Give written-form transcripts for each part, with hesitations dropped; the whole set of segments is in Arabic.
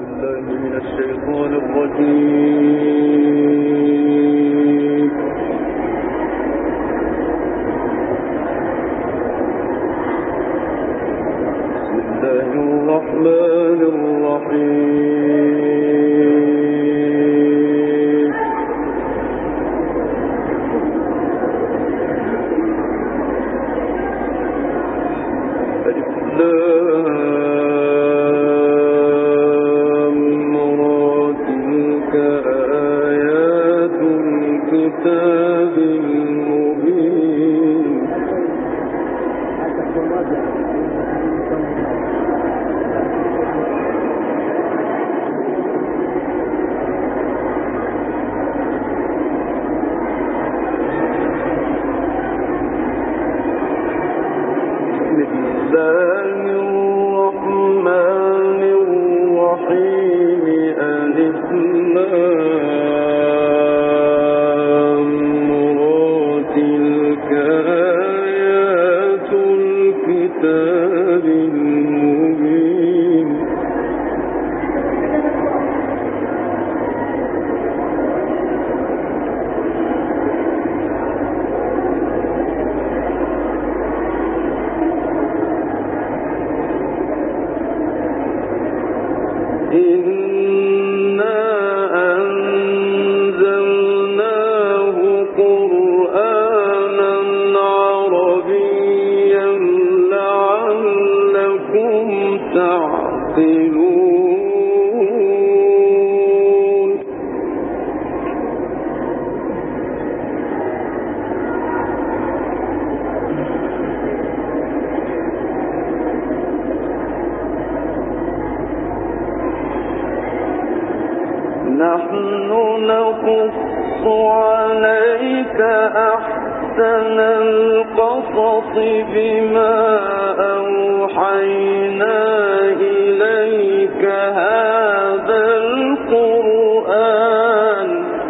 بالله من الشيطان الرجيم. بسم الله الرحمن الرحيم. ألف لام را تلك آيات الكتاب المبين. نحن نقص عليك أحسن القصص بما أوحينا إليك هذا القرآن.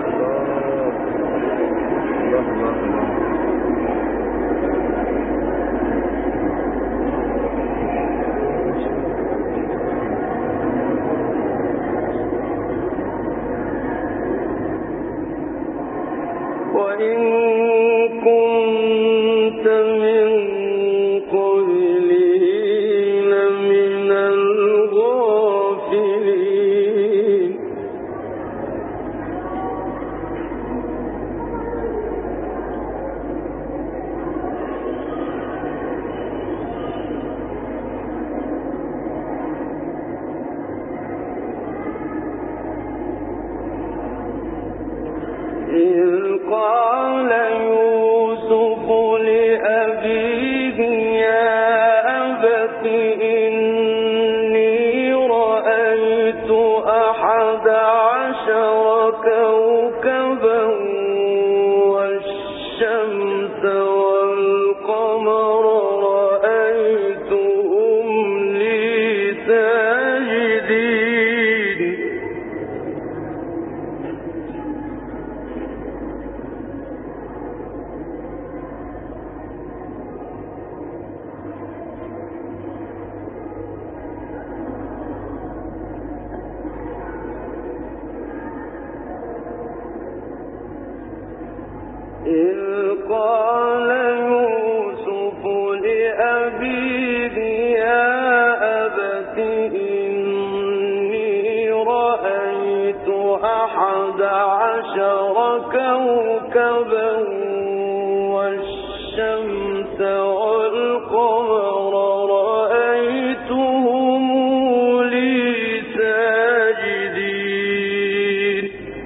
وإن كنت من قبله لمن الغافلين. إذ قال يوسف لأبيه يا أبت إني رأيت 11 كوكبا والشمس والقمر رأيتهم لي ساجدين. إذ قال يوسف لأبيه يا أبت إني رأيت 11 كوكبا والشمس والقمر رأيتهم لي ساجدين.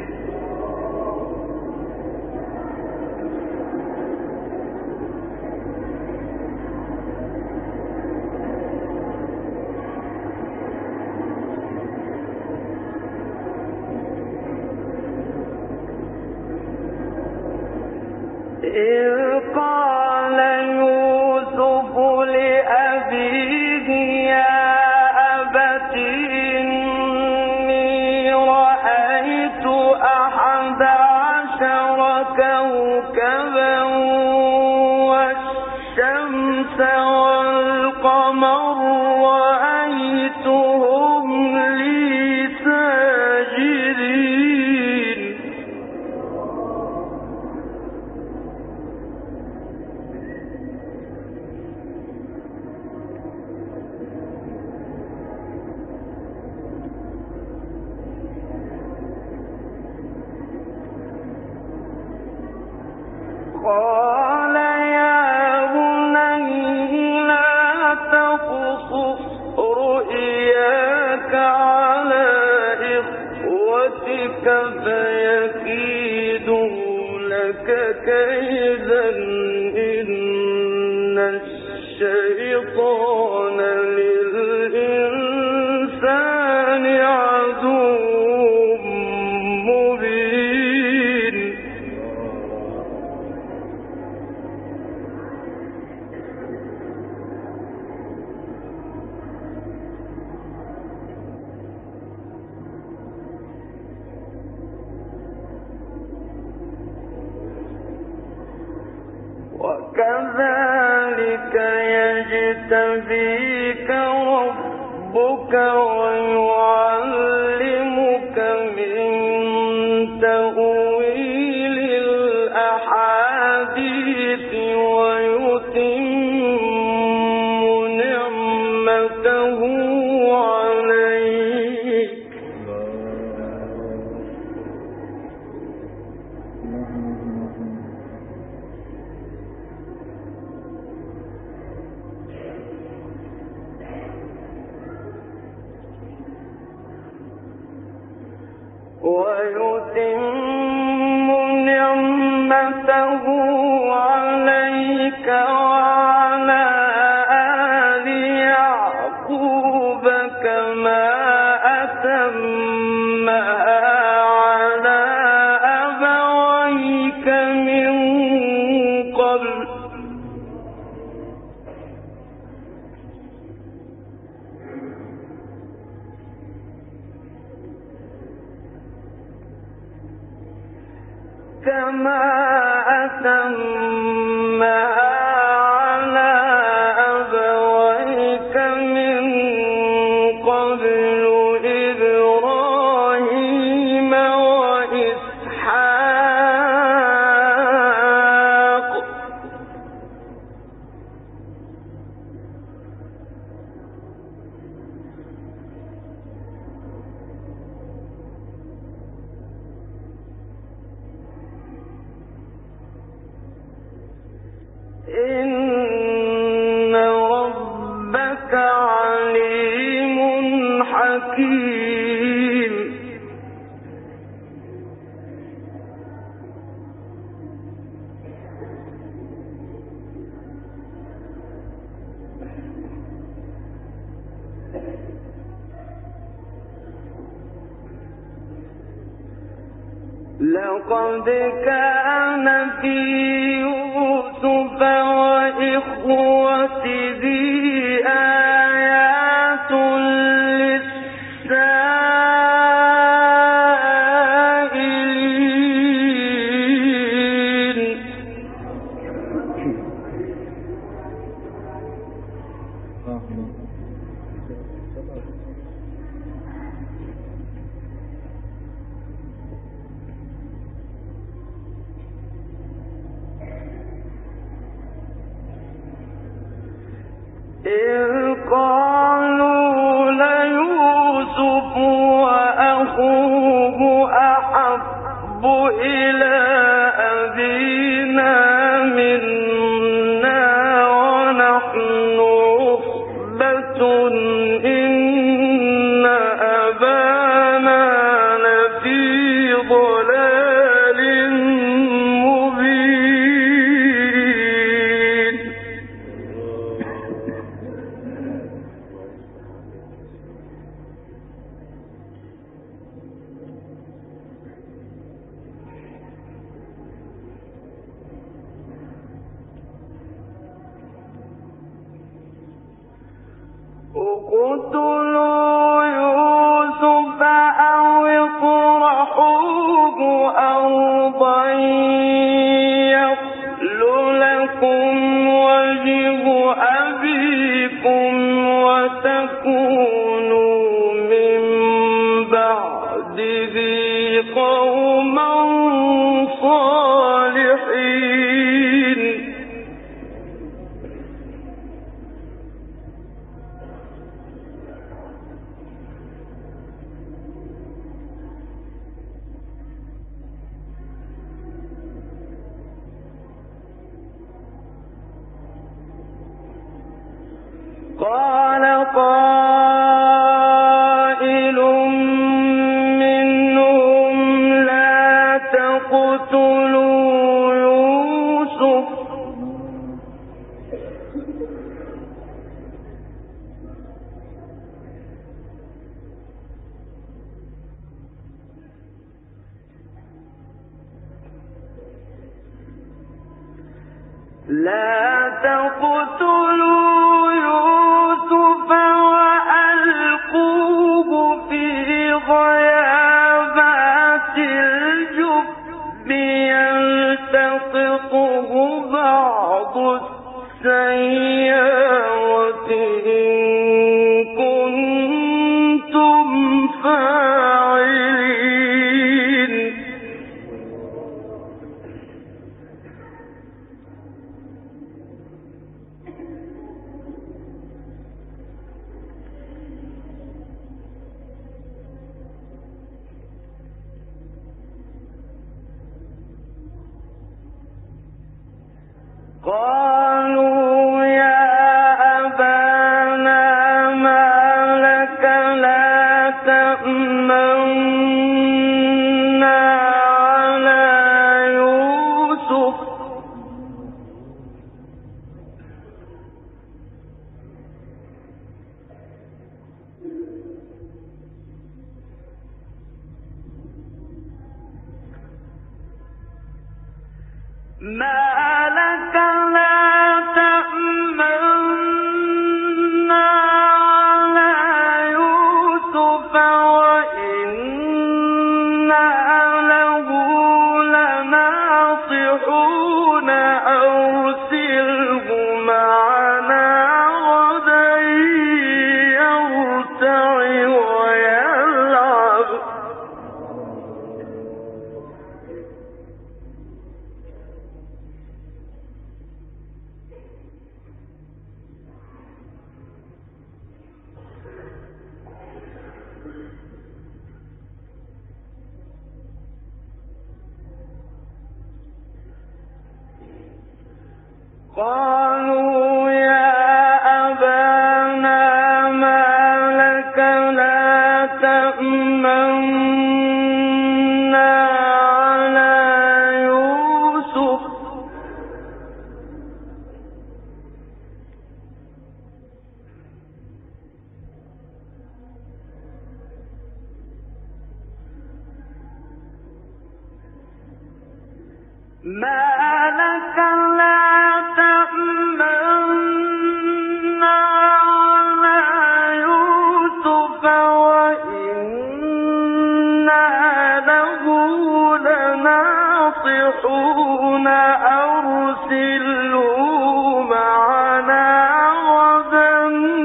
إذ قال يوسف لأبيه يا أبت إني رأيت 11 كوكبا والشمس والقمر رأيتهم لي إخوتك فيكيدوا لك كيدا إن الشيطان للإنسان عدو مبين. وكذلك يجتبيك ربك ويعلمك من تأويل الأحاديث ويتم نعمته عليك وعلى آل يعقوب كما أتمها على أبويك من قبل إبراهيم وإسحاق إن ربك عليم حكيم. لقد كان في يوسف وإخوته آيات للسائلين. إذ قالوا ليوسف وأخوه أحب إلى أبينا منا ونحن عصبة إن أبانا لفي ضلال مبين. اقتلوا يوسف أو اطرحوه أرضا يخل لكم وجه أبيكم وتكونوا من بعده قوما صالحين. قال قائل منهم قالوا يا أبانا ما لك لا تأمنا على يوسف ما لك لا تأمنا على يوسف وإنا له لناصحون أرسله معنا غدا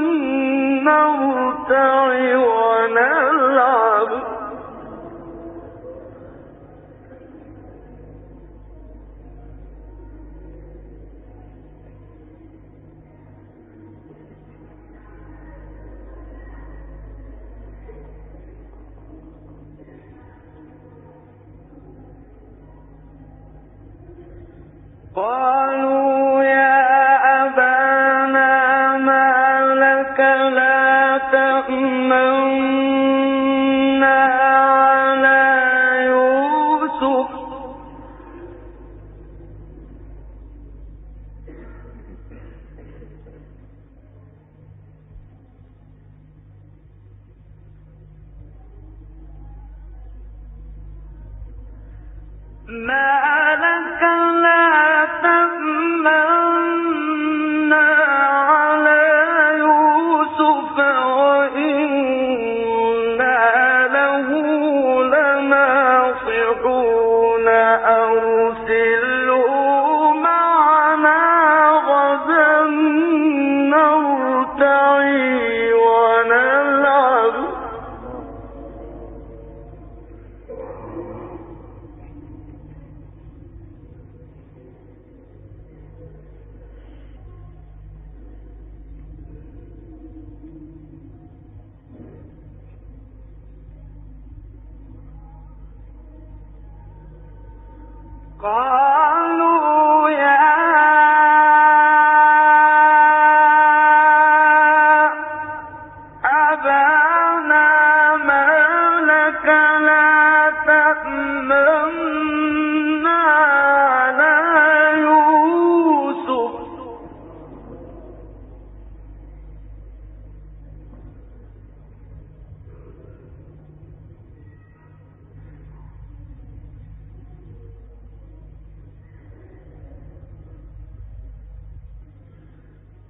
نرتع ونلعب قالوا يا أبانا ما لك لا تأمنا على يوسف ما لك لا تأمنا على يوسف وإنا له لناصحون أرسله معنا غدا نرتع ونلعب قالوا يا أبانا ما لك لا تأمنا على يوسف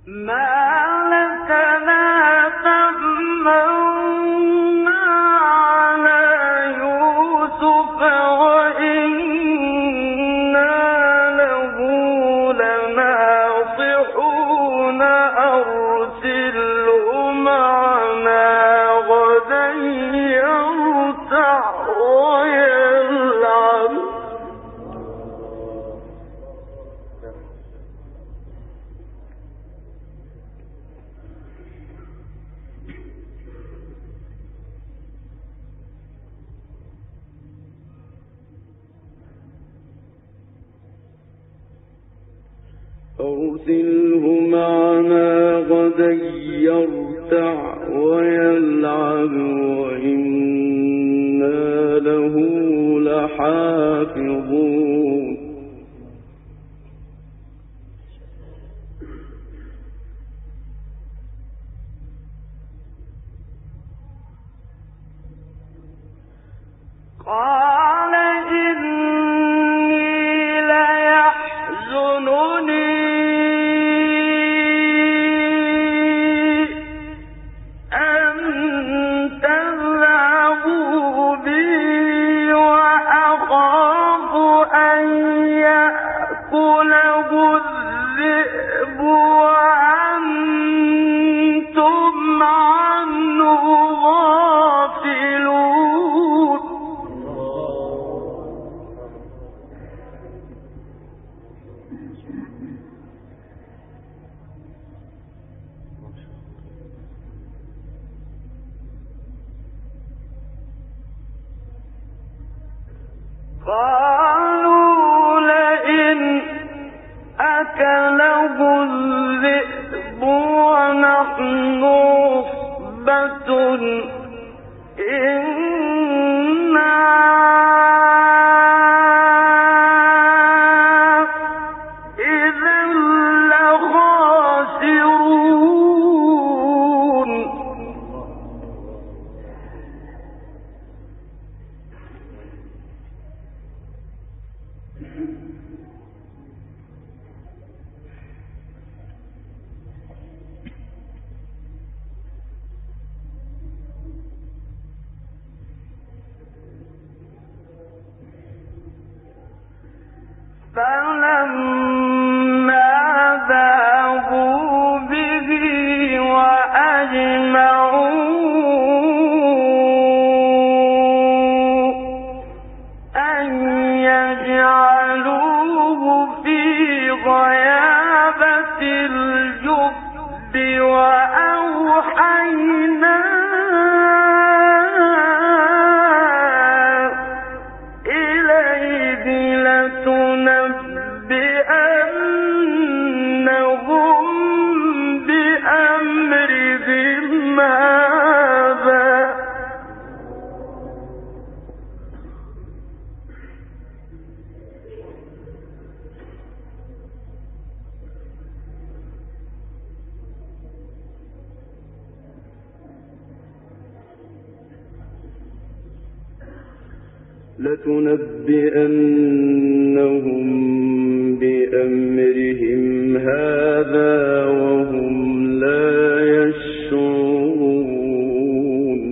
أرسله معنا غدا يرتع ويلعب وإنا له لحافظون قال إني ليحزنني أن تذهبوا بي وأخاف أن يأكله الذئب وأنتم عنه غافلون. قالوا لئن أكله الذئب ونحن عصبة إنا إذا لخاسرون. فلما ذهبوا به وأجمعوا أن يجعلوه في غيابة الجب وأوحينا إليه لتنبئنهم بأمرهم هذا. لتنبئنهم بأمرهم هذا وهم لا يشعرون.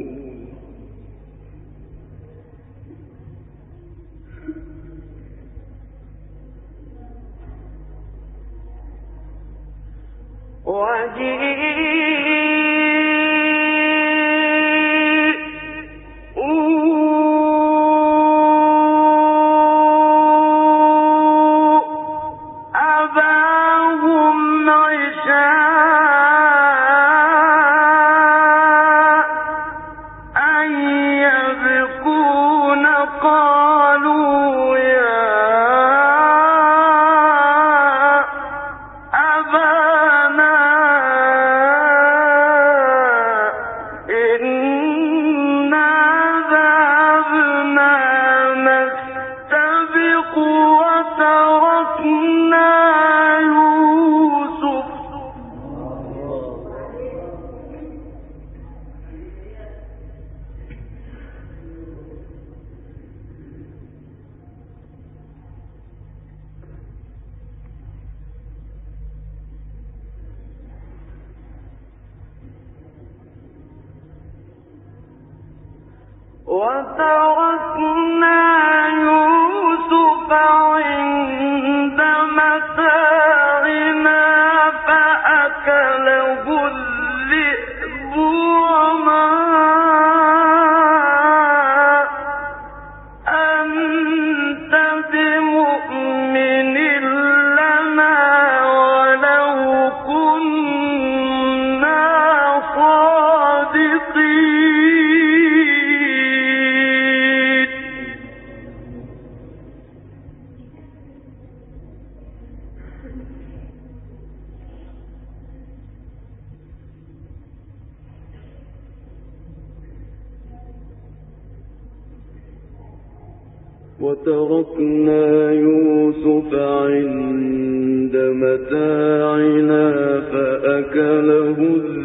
أباهم عشاء أن يبكون قالوا يا أبانا وتركنا يوسف عند متاعنا فأكله الذئب وما أنت بمؤمن لنا ولو كنا صادقين. وتركنا يوسف عند متاعنا فأكله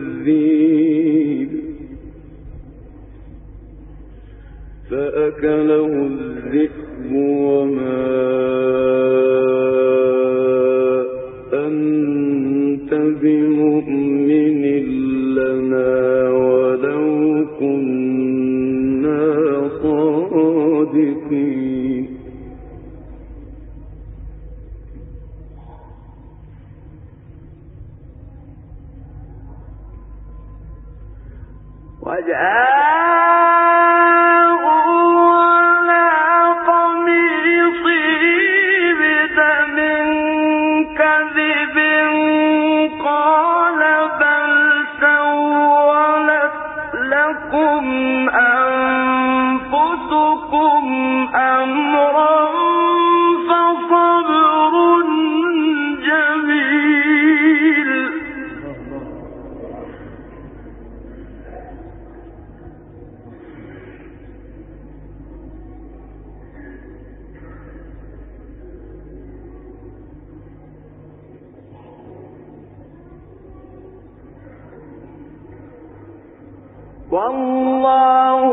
الذئب وما أنت بمؤمن لنا ولو كنا صادقين. والله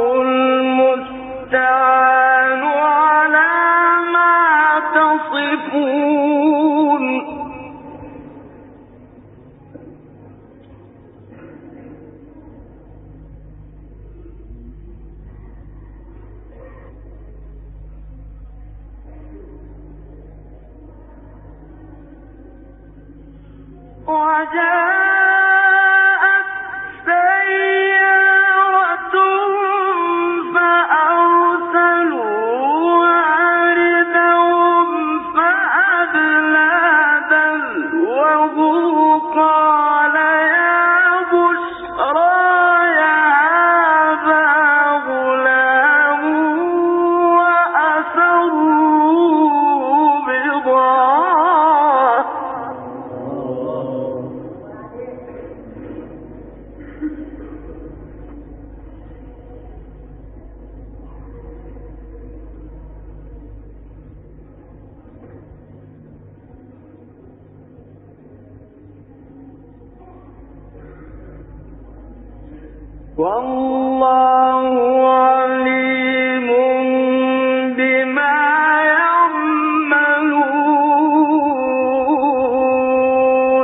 المستعان على ما تصفون. والله عليم بما يعملون.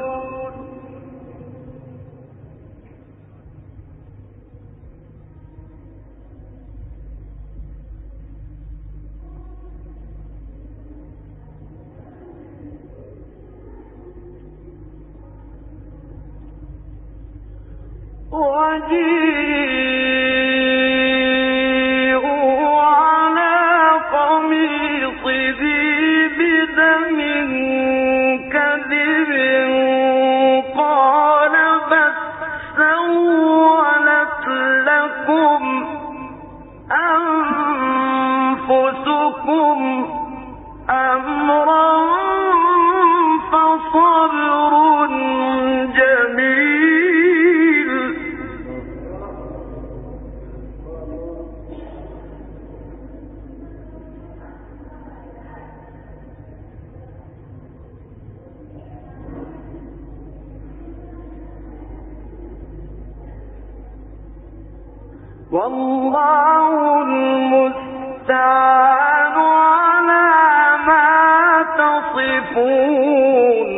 وجيءوا على قميصه بدم كذب قال بل سولت لكم أنفسكم أمرا فصبر جميل. والله المستعان على ما تصفون.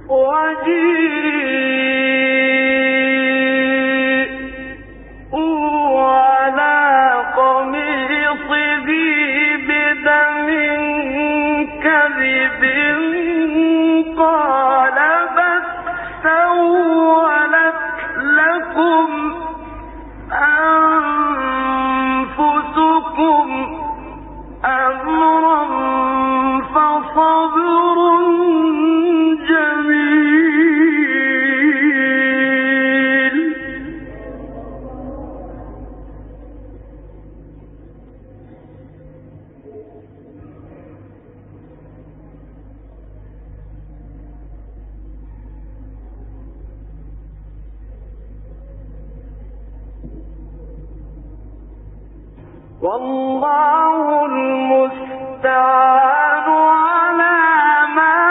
والله المستعان على ما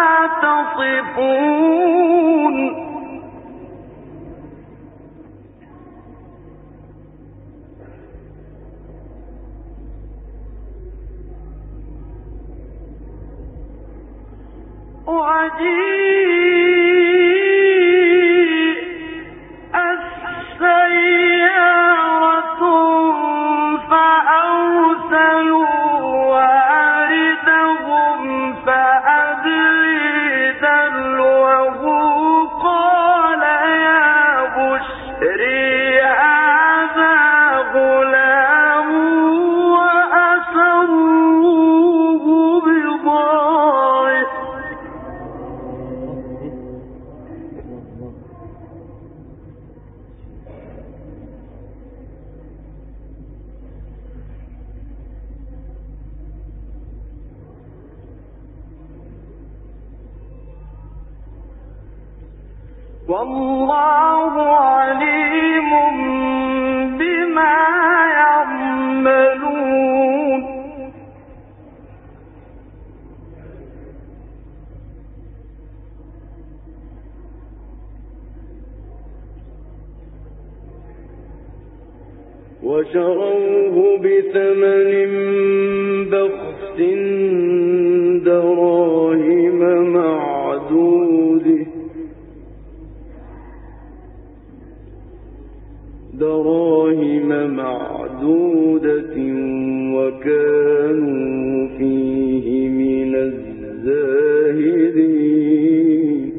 تصفون والله عليم بما يعملون وشروه بثمن بخس دراهم معدودة وكانوا فيه من الزاهدين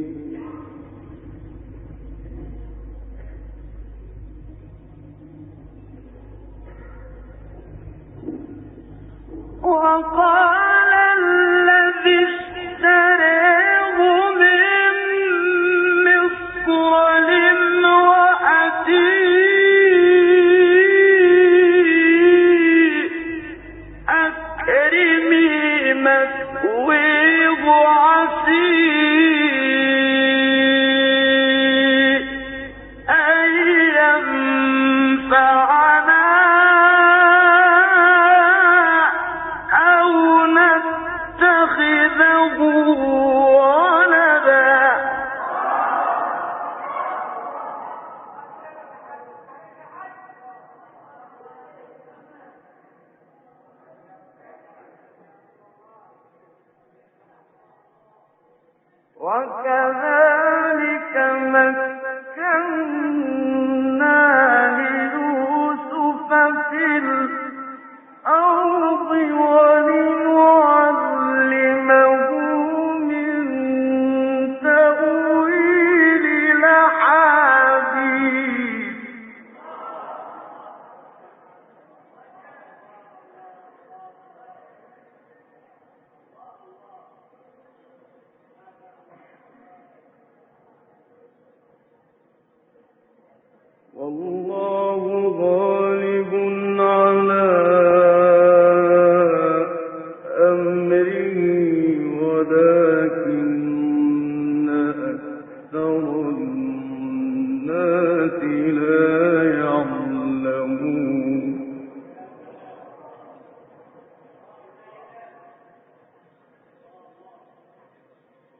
وقال الذي اشتراه من مصر لامرأته أكرمي مثواه عسى أن ينفعنا أو نتخذه ولدا وكذلك مكنا ليوسف في الأرض ولنعلمه من تأويل الأحاديث والله غالب على أمره ولكن أكثر الناس لا يعلمون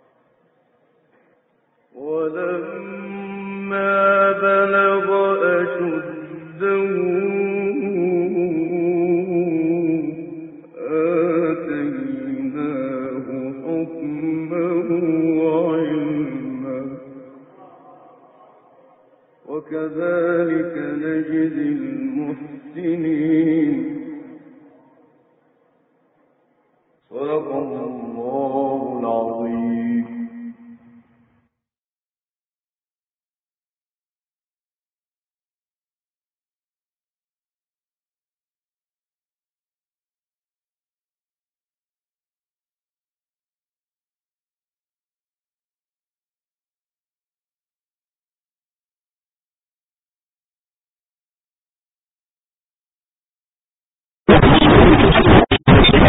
ولما بلغ يجزي المحسنين